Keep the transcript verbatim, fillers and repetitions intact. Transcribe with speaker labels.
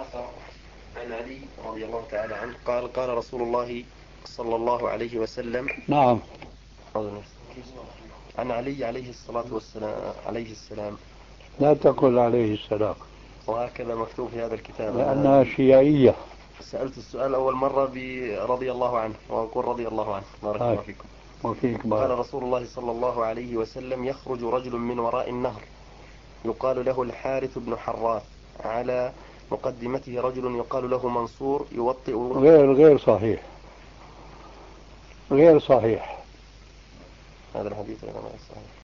Speaker 1: أثر عن علي رضي الله تعالى عنه قال قال رسول الله صلى الله عليه وسلم.
Speaker 2: نعم.
Speaker 1: عن علي عليه الصلاة والسلام عليه السلام.
Speaker 2: لا تقل عليه السلام،
Speaker 1: وهكذا مكتوب في هذا الكتاب
Speaker 2: لأنها شيعية.
Speaker 1: سألت السؤال أول مرة برضي الله عنه وأقول رضي الله عنه. بارك الله فيكم.
Speaker 2: وفيك بارك.
Speaker 1: قال رسول الله صلى الله عليه وسلم يخرج رجل من وراء النهر يقال له الحارث بن حراث، على مقدمته رجل يقال له منصور يوطئ.
Speaker 2: غير غير صحيح، غير صحيح
Speaker 1: هذا الحديث غير صحيح.